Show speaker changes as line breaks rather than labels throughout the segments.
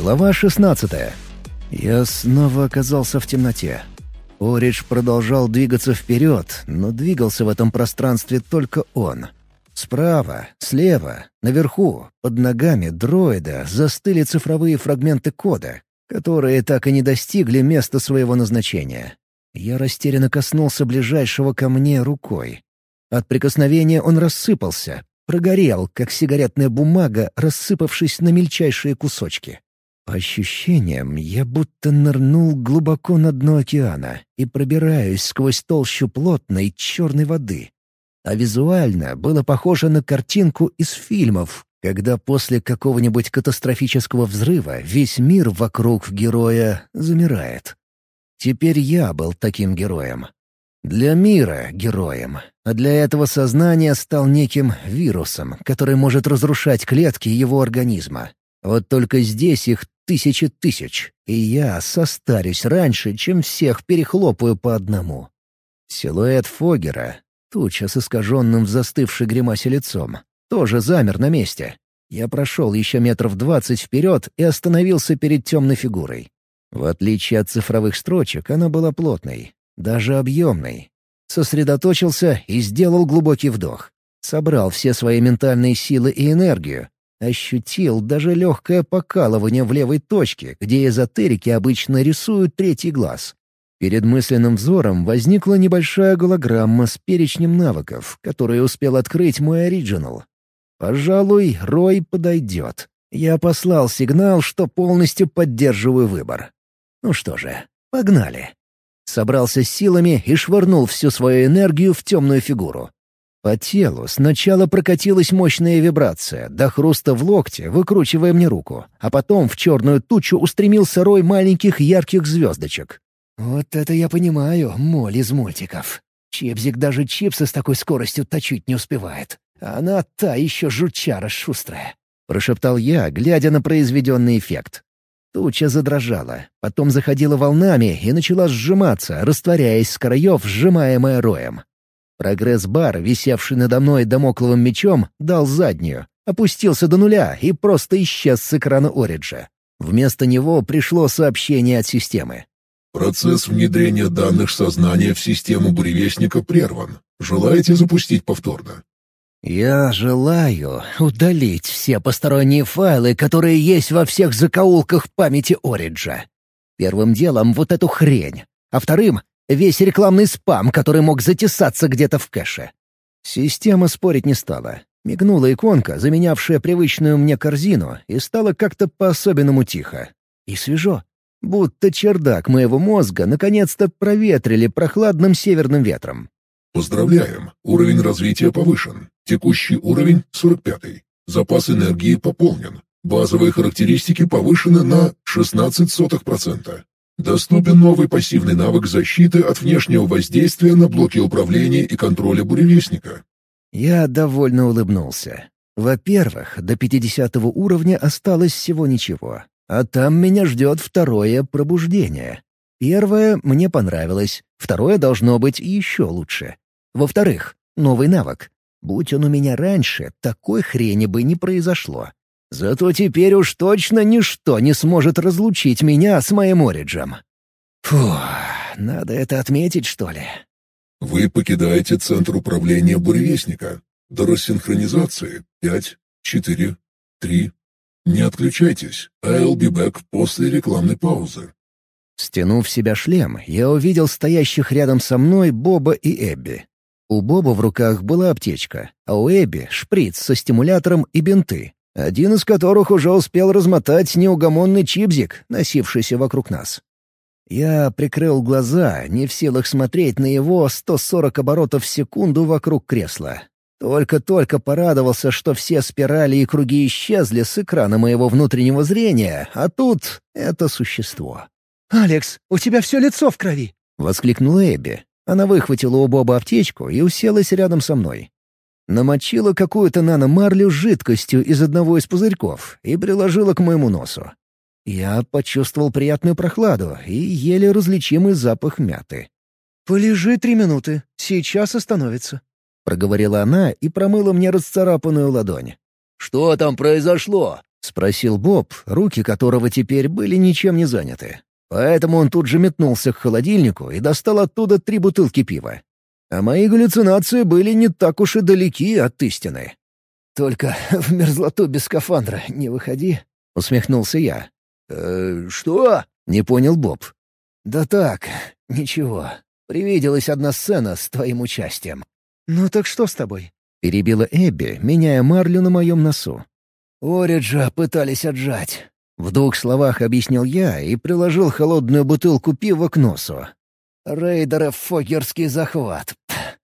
Глава 16. Я снова оказался в темноте. Оридж продолжал двигаться вперед, но двигался в этом пространстве только он. Справа, слева, наверху, под ногами дроида застыли цифровые фрагменты кода, которые так и не достигли места своего назначения. Я растерянно коснулся ближайшего ко мне рукой. От прикосновения он рассыпался, прогорел, как сигаретная бумага, рассыпавшись на мельчайшие кусочки. По ощущениям, я будто нырнул глубоко на дно океана и пробираюсь сквозь толщу плотной черной воды. А визуально было похоже на картинку из фильмов, когда после какого-нибудь катастрофического взрыва весь мир вокруг героя замирает. Теперь я был таким героем. Для мира — героем, а для этого сознания стал неким вирусом, который может разрушать клетки его организма. Вот только здесь их тысячи тысяч, и я состарюсь раньше, чем всех перехлопаю по одному. Силуэт Фоггера, туча с искаженным в застывшей гримасе лицом, тоже замер на месте. Я прошел еще 20 метров вперед и остановился перед темной фигурой. В отличие от цифровых строчек, она была плотной, даже объемной. Сосредоточился и сделал глубокий вдох. Собрал все свои ментальные силы и энергию. Ощутил даже легкое покалывание в левой точке, где эзотерики обычно рисуют третий глаз. Перед мысленным взором возникла небольшая голограмма с перечнем навыков, которые успел открыть мой оригинал. Пожалуй, Рой подойдет. Я послал сигнал, что полностью поддерживаю выбор. Ну что же, погнали. Собрался с силами и швырнул всю свою энергию в темную фигуру. По телу сначала прокатилась мощная вибрация, до хруста в локте, выкручивая мне руку, а потом в черную тучу устремился рой маленьких ярких звездочек. Вот это я понимаю, моль из мультиков. Чипзик даже чипсы с такой скоростью точить не успевает. А она та еще жучара шустрая. Прошептал я, глядя на произведенный эффект. Туча задрожала, потом заходила волнами и начала сжиматься, растворяясь с краев, сжимаемая роем. Прогресс-бар, висевший надо мной дамокловым мечом, дал заднюю, опустился до нуля и просто исчез с экрана Ориджа. Вместо него пришло сообщение от системы.
Процесс внедрения данных сознания в систему буревестника прерван. Желаете запустить повторно?
Я желаю удалить все посторонние файлы, которые есть во всех закоулках памяти Ориджа. Первым делом вот эту хрень, а вторым — весь рекламный спам, который мог затесаться где-то в кэше. Система спорить не стала. Мигнула иконка, заменявшая привычную мне корзину, и стало как-то по-особенному тихо. И свежо. Будто чердак моего мозга наконец-то проветрили прохладным северным ветром.
Поздравляем, уровень развития повышен. Текущий уровень 45. Запас энергии пополнен. Базовые характеристики повышены на 0,16%. Доступен новый пассивный навык защиты от внешнего воздействия на блоки управления и контроля буревестника.
Я довольно улыбнулся. Во-первых, до 50 уровня осталось всего ничего, а там меня ждет второе пробуждение. Первое мне понравилось, второе должно быть еще лучше. Во-вторых, новый навык. Будь он у меня раньше, такой хрени бы не произошло. Зато теперь уж точно ничто не сможет разлучить меня с моим Ориджем. Фух, надо это отметить, что ли?
Вы покидаете центр управления буревестника. До рассинхронизации 5, 4, 3. Не отключайтесь. I'll be back после рекламной паузы.
Стянув в себя шлем, я увидел стоящих рядом со мной Боба и Эбби. У Боба в руках была аптечка, а у Эбби — шприц со стимулятором и бинты, один из которых уже успел размотать неугомонный чипзик, носившийся вокруг нас. Я прикрыл глаза, не в силах смотреть на его 140 оборотов в секунду вокруг кресла. Только-только порадовался, что все спирали и круги исчезли с экрана моего внутреннего зрения, а тут это существо.
«Алекс, у тебя все лицо в крови!»
— воскликнула Эбби. Она выхватила у Боба аптечку и уселась рядом со мной. Намочила какую-то наномарлю жидкостью из одного из пузырьков и приложила к моему носу. Я почувствовал приятную прохладу и еле различимый запах мяты.
«Полежи 3 минуты, сейчас остановится»,
— проговорила она и промыла мне расцарапанную ладонь.
«Что там произошло?»
— спросил Боб, руки которого теперь были ничем не заняты. Поэтому он тут же метнулся к холодильнику и достал оттуда 3 бутылки пива. А мои галлюцинации были не так уж и далеки от истины. «Только в мерзлоту без скафандра не выходи», — усмехнулся я.
Что?»
— не понял Боб. «Да так, ничего. Привиделась одна сцена с твоим участием».
«Ну так что с тобой?»
— перебила Эбби, меняя марлю на моем носу. «Ориджа пытались отжать». В 2 словах объяснил я и приложил холодную бутылку пива к носу. «Рейдеров фокерский захват».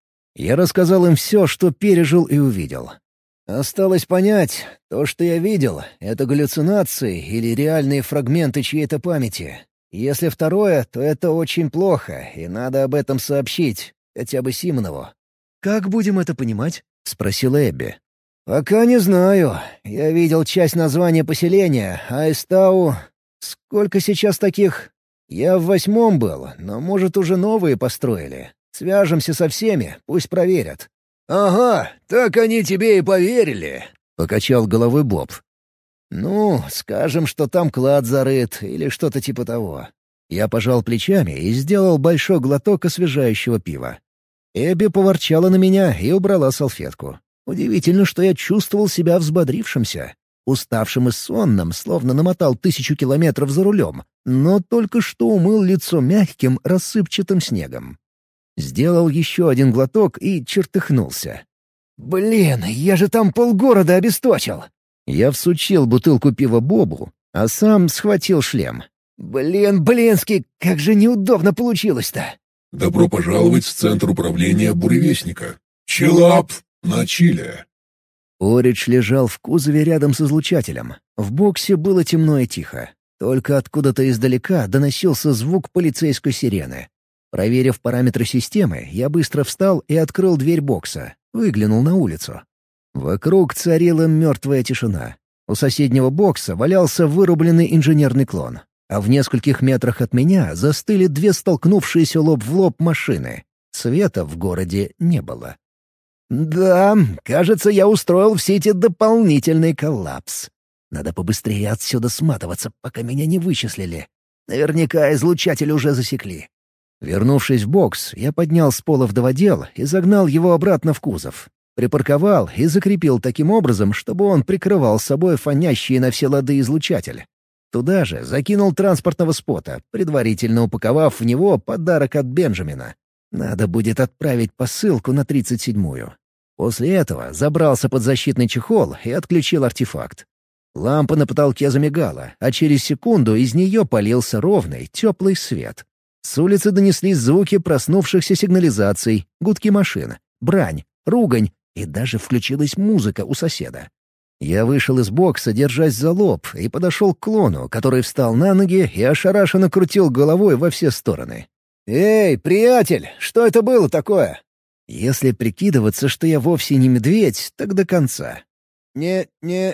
Я рассказал им все, что пережил и увидел. Осталось понять, то, что я видел, — это галлюцинации или реальные фрагменты чьей-то памяти. Если второе, то это очень плохо, и надо об этом сообщить, хотя бы Симонову.
«Как будем это понимать?»
— спросила Эбби. «Пока не знаю. Я видел часть названия поселения, Айстау. Сколько сейчас таких? Я в 8-м был, но, может, уже новые построили. Свяжемся со всеми, пусть проверят».
«Ага, так они тебе и поверили»,
— покачал головой Боб. «Ну, скажем, что там клад зарыт или что-то типа того». Я пожал плечами и сделал большой глоток освежающего пива. Эбби поворчала на меня и убрала салфетку. Удивительно, что я чувствовал себя взбодрившимся, уставшим и сонным, словно намотал 1000 километров за рулем, но только что умыл лицо мягким, рассыпчатым снегом. Сделал еще один глоток и чертыхнулся. «Блин, я же там полгорода обесточил!» Я всучил бутылку пива Бобу, а сам схватил шлем. «Блинский, как же неудобно получилось-то!»
«Добро пожаловать в Центр управления Буревестника. Чилап на Чиле».
Оридж лежал в кузове рядом с излучателем. В боксе было темно и тихо. Только откуда-то издалека доносился звук полицейской сирены. Проверив параметры системы, я быстро встал и открыл дверь бокса. Выглянул на улицу. Вокруг царила мертвая тишина. У соседнего бокса валялся вырубленный инженерный клон. А в нескольких метрах от меня застыли 2 столкнувшиеся лоб в лоб машины. Света в городе не было. Да, кажется, я устроил в сети дополнительный коллапс. Надо побыстрее отсюда сматываться, пока меня не вычислили. Наверняка излучатель уже засекли. Вернувшись в бокс, я поднял с пола вдоводел и загнал его обратно в кузов. Припарковал и закрепил таким образом, чтобы он прикрывал собой фонящий на все лады излучатель. Туда же закинул транспортного спота, предварительно упаковав в него подарок от Бенджамина. Надо будет отправить посылку на 37-ю. После этого забрался под защитный чехол и отключил артефакт. Лампа на потолке замигала, а через секунду из нее полился ровный, теплый свет. С улицы донеслись звуки проснувшихся сигнализаций, гудки машин, брань, ругань, и даже включилась музыка у соседа. Я вышел из бокса, держась за лоб, и подошел к клону, который встал на ноги и ошарашенно крутил головой во все стороны. «Эй, приятель, что это было такое?» Если прикидываться, что я вовсе не медведь, так до конца. «Не...»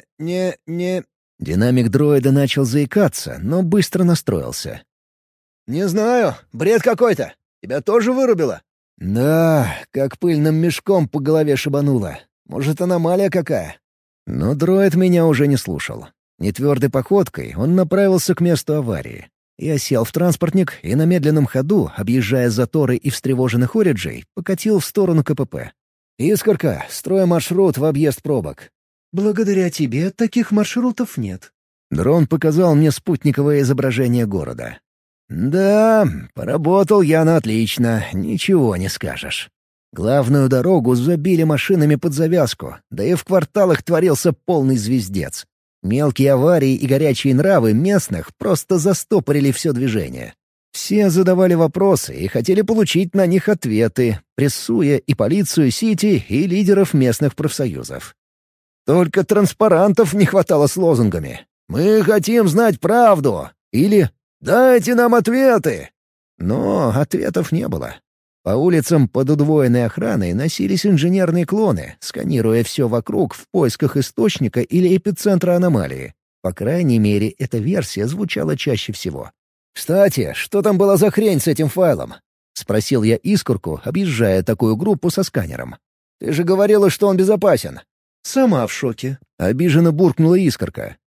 Динамик дроида начал заикаться, но быстро настроился. «Не знаю, бред какой-то. Тебя тоже вырубило?» «Да, как пыльным мешком по голове шибануло. Может, аномалия какая?» Но дроид меня уже не слушал. Нетвердой походкой он направился к месту аварии. Я сел в транспортник и на медленном ходу, объезжая заторы и встревоженных ориджей, покатил в сторону КПП. «Искорка, строй маршрут в объезд пробок».
«Благодаря тебе таких маршрутов нет».
Дрон показал мне спутниковое изображение города. «Да, поработал я на отлично, ничего не скажешь. Главную дорогу забили машинами под завязку, да и в кварталах творился полный звездец. Мелкие аварии и горячие нравы местных просто застопорили все движение. Все задавали вопросы и хотели получить на них ответы, прессуя и полицию Сити, и лидеров местных профсоюзов. Только транспарантов не хватало с лозунгами. «Мы хотим знать правду!» или «Дайте нам ответы!» Но ответов не было. По улицам под удвоенной охраной носились инженерные клоны, сканируя все вокруг в поисках источника или эпицентра аномалии. По крайней мере, эта версия звучала чаще всего. «Кстати, что там была за хрень с этим файлом?» — спросил я Искорку, объезжая такую группу со сканером. «Ты же говорила, что он безопасен».
«Сама в шоке»,
— обиженно буркнула Искорка.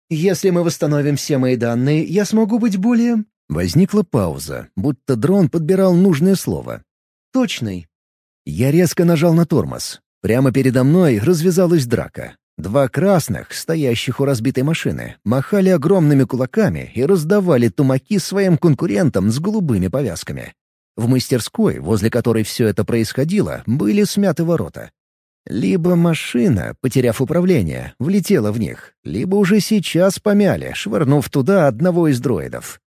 Если мы восстановим все мои данные, я смогу быть более...»
Возникла пауза, будто дрон подбирал нужное слово.
«Точной».
Я резко нажал на тормоз. Прямо передо мной развязалась драка. Два красных, стоящих у разбитой машины, махали огромными кулаками и раздавали тумаки своим конкурентам с голубыми повязками. В мастерской, возле которой все это происходило, были смяты ворота. Либо машина, потеряв управление, влетела в них, либо уже сейчас помяли, швырнув туда одного из дроидов.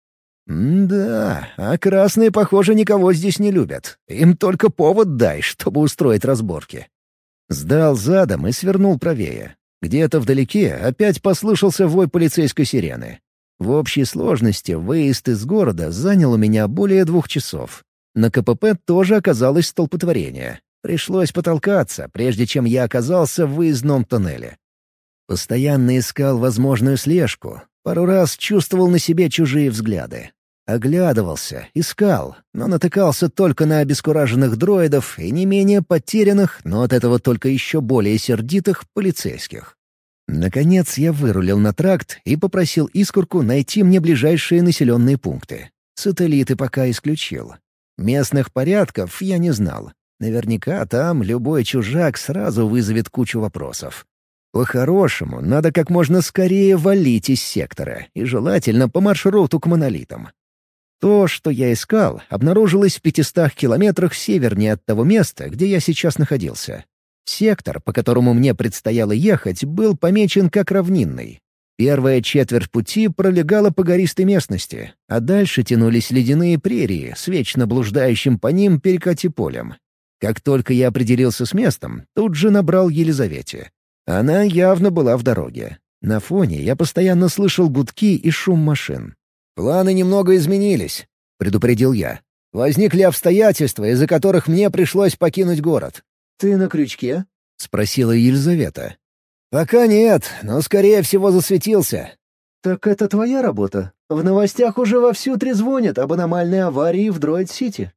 Да, а красные, похоже, никого здесь не любят. Им только повод дай, чтобы устроить разборки. Сдал задом и свернул правее. Где-то вдалеке опять послышался вой полицейской сирены. В общей сложности выезд из города занял у меня более 2 часов. На КПП тоже оказалось столпотворение. Пришлось потолкаться, прежде чем я оказался в выездном тоннеле. Постоянно искал возможную слежку. Пару раз чувствовал на себе чужие взгляды. Оглядывался, искал, но натыкался только на обескураженных дроидов и не менее потерянных, но от этого только еще более сердитых полицейских. Наконец я вырулил на тракт и попросил Искорку найти мне ближайшие населенные пункты. Сателлиты пока исключил. Местных порядков я не знал. Наверняка там любой чужак сразу вызовет кучу вопросов. По-хорошему, надо как можно скорее валить из сектора, и желательно по маршруту к монолитам. То, что я искал, обнаружилось в 500 километрах севернее от того места, где я сейчас находился. Сектор, по которому мне предстояло ехать, был помечен как равнинный. Первая четверть пути пролегала по гористой местности, а дальше тянулись ледяные прерии с вечно блуждающим по ним перекати-полем. Как только я определился с местом, тут же набрал Елизавете. Она явно была в дороге. На фоне я постоянно слышал гудки и шум машин. «Планы немного изменились», — предупредил я. «Возникли обстоятельства, из-за которых мне пришлось покинуть город».
«Ты на крючке?»
— спросила Елизавета. «Пока нет, но, скорее всего, засветился».
«Так это твоя работа? В новостях уже вовсю трезвонят об аномальной аварии в Дроид-Сити».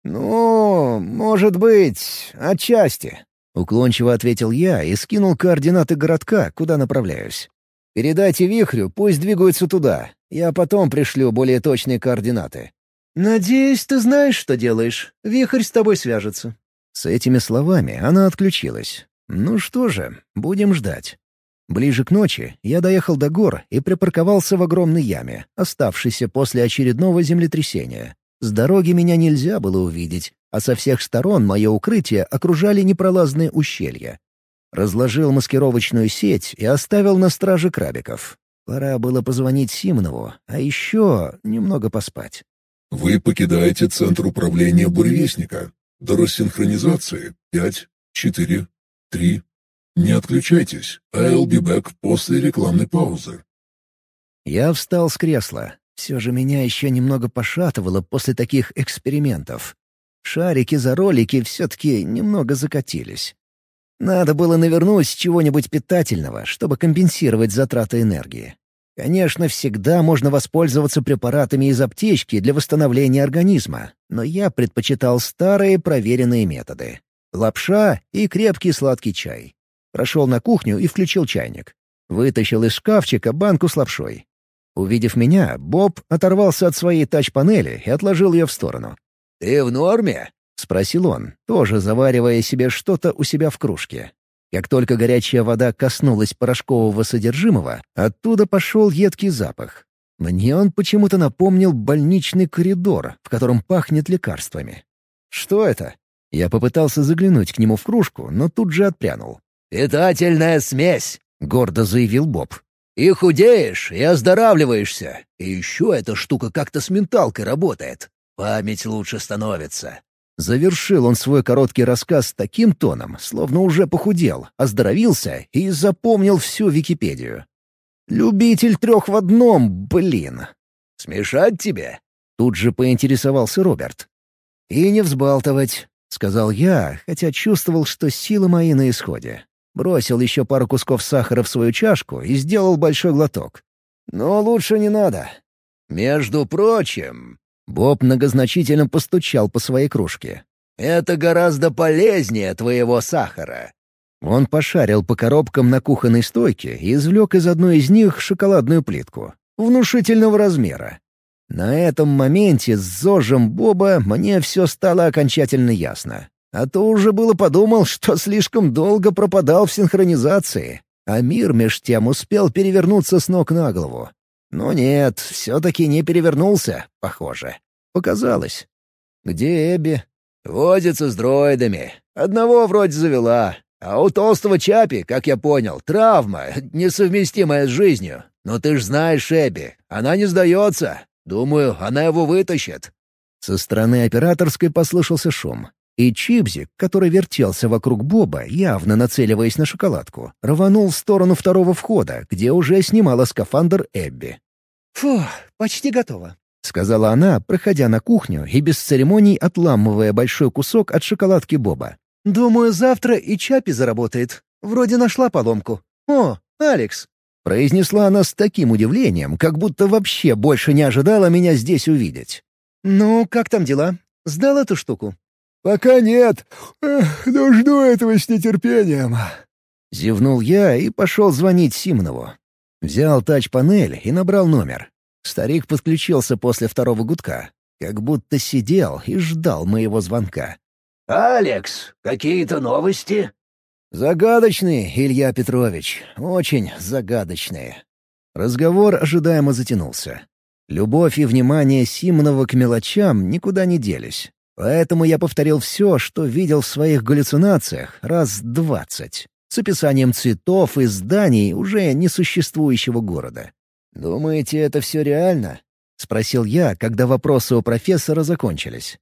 «Ну, может быть, отчасти», — уклончиво ответил я и скинул координаты городка, куда направляюсь. «Передайте Вихрю, пусть двигаются туда. Я потом пришлю более точные координаты».
«Надеюсь, ты знаешь, что делаешь. Вихрь с тобой свяжется».
С этими словами она отключилась. Ну что же, будем ждать. Ближе к ночи я доехал до гор и припарковался в огромной яме, оставшейся после очередного землетрясения. С дороги меня нельзя было увидеть, а со всех сторон мое укрытие окружали непролазные ущелья. Разложил маскировочную сеть и оставил на страже крабиков. Пора было позвонить Симонову, а еще немного поспать.
Вы покидаете центр управления буревестника. До рассинхронизации 5, 4, 3. Не отключайтесь. I'll be back после рекламной паузы.
Я встал с кресла. Все же меня еще немного пошатывало после таких экспериментов. Шарики за ролики все-таки немного закатились. Надо было навернуть чего-нибудь питательного, чтобы компенсировать затраты энергии. Конечно, всегда можно воспользоваться препаратами из аптечки для восстановления организма, но я предпочитал старые проверенные методы. Лапша и крепкий сладкий чай. Прошел на кухню и включил чайник. Вытащил из шкафчика банку с лапшой. Увидев меня, Боб оторвался от своей тач-панели и отложил ее в сторону. «Ты в норме?» — спросил он, тоже заваривая себе что-то у себя в кружке. Как только горячая вода коснулась порошкового содержимого, оттуда пошел едкий запах. Мне он почему-то напомнил больничный коридор, в котором пахнет лекарствами. «Что это?» Я попытался заглянуть к нему в кружку, но тут же отпрянул. «Питательная смесь», — гордо заявил Боб. «И худеешь, и оздоравливаешься. И еще эта штука как-то с менталкой работает. Память лучше становится». Завершил он свой короткий рассказ таким тоном, словно уже похудел, оздоровился и запомнил всю Википедию. «Любитель 3 в одном, блин!» «Смешать тебе?» — тут же поинтересовался Роберт. «И не взбалтывать», — сказал я, хотя чувствовал, что силы мои на исходе. Бросил еще пару кусков сахара в свою чашку и сделал большой глоток. «Но лучше не надо. Между прочим...» Боб многозначительно постучал по своей кружке. «Это гораздо полезнее твоего сахара». Он пошарил по коробкам на кухонной стойке и извлек из одной из них шоколадную плитку. Внушительного размера. На этом моменте с зожем Боба мне все стало окончательно ясно. А то уже было подумал, что слишком долго пропадал в синхронизации, а мир меж тем успел перевернуться с ног на голову. Но нет, все-таки не перевернулся, похоже. Показалось. Где Эбби? Водится с дроидами. Одного вроде завела. А у толстого Чапи, как я понял, травма, несовместимая с жизнью. Но ты ж знаешь Эбби, она не сдается. Думаю, она его вытащит». Со стороны операторской послышался шум. И Чипзик, который вертелся вокруг Боба, явно нацеливаясь на шоколадку, рванул в сторону второго входа, где уже снимала скафандр Эбби.
«Фу, почти готово»,
— сказала она, проходя на кухню и без церемоний отламывая большой кусок от шоколадки Боба.
«Думаю, завтра и Чапи заработает. Вроде нашла поломку. О, Алекс!»
— произнесла она с таким удивлением, как будто вообще больше не ожидала меня здесь увидеть.
«Ну, как там дела? Сдал эту штуку?»
«Пока нет. Но жду этого с нетерпением».
Зевнул я и пошел звонить Симонову. Взял тач-панель и набрал номер. Старик подключился после второго гудка, как будто сидел и ждал моего звонка.
«Алекс, какие-то новости?»
«Загадочные, Илья Петрович, очень загадочные». Разговор ожидаемо затянулся. Любовь и внимание Симонова к мелочам никуда не делись. Поэтому я повторил все, что видел в своих галлюцинациях, раз 20, с описанием цветов и зданий уже несуществующего города. «Думаете, это все реально?» — спросил я, когда вопросы у профессора закончились.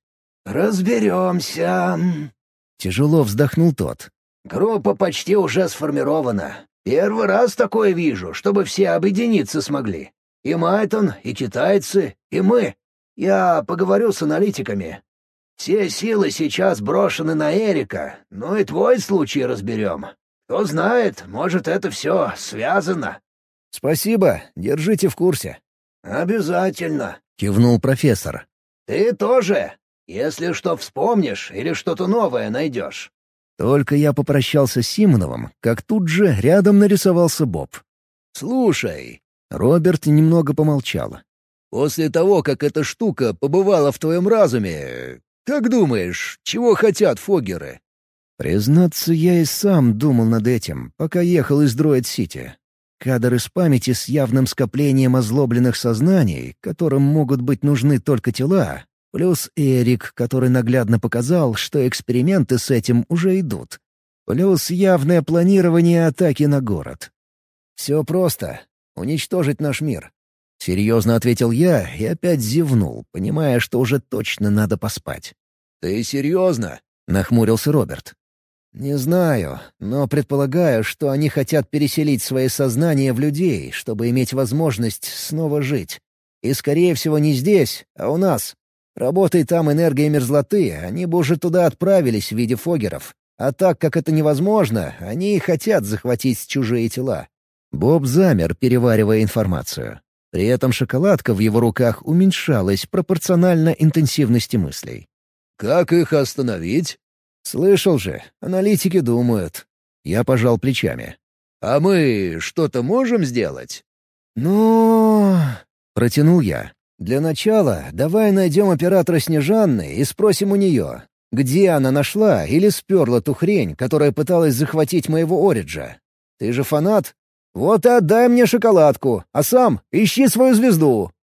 «Разберемся».
Тяжело вздохнул тот.
«Группа почти уже сформирована. Первый раз такое вижу, чтобы все объединиться смогли. И Майтон, и китайцы, и мы. Я поговорю с аналитиками. Все силы сейчас брошены на Эрика, ну и твой случай разберем. Кто знает, может, это все связано».
«Спасибо, держите в курсе».
«Обязательно»,
— кивнул профессор.
«Ты тоже, если что вспомнишь или что-то новое найдешь».
Только я попрощался с Симоновым, как тут же рядом нарисовался Боб. «Слушай», — Роберт немного помолчал. «После того, как эта штука побывала в твоем разуме, как думаешь, чего хотят фоггеры?» Признаться, я и сам думал над этим, пока ехал из Дроид-Сити. Кадр из памяти с явным скоплением озлобленных сознаний, которым могут быть нужны только тела, плюс Эрик, который наглядно показал, что эксперименты с этим уже идут. Плюс явное планирование атаки на город. «Все просто. Уничтожить наш мир». Серьезно ответил я и опять зевнул, понимая, что уже точно надо поспать. «Ты серьезно?» — нахмурился Роберт. «Не знаю, но предполагаю, что они хотят переселить свои сознания в людей, чтобы иметь возможность снова жить. И, скорее всего, не здесь, а у нас. Работай там энергия мерзлоты, они бы уже туда отправились в виде фоггеров. А так как это невозможно, они и хотят захватить чужие тела». Боб замер, переваривая информацию. При этом шоколадка в его руках уменьшалась пропорционально интенсивности мыслей. «Как их остановить?» «Слышал же, аналитики думают». Я пожал плечами. «А мы что-то можем сделать?» «Ну...» — протянул я. «Для начала давай найдем оператора Снежанны и спросим у нее, где она нашла или сперла ту хрень, которая пыталась захватить моего Ориджа. Ты же фанат? Вот и отдай мне шоколадку, а сам ищи свою звезду».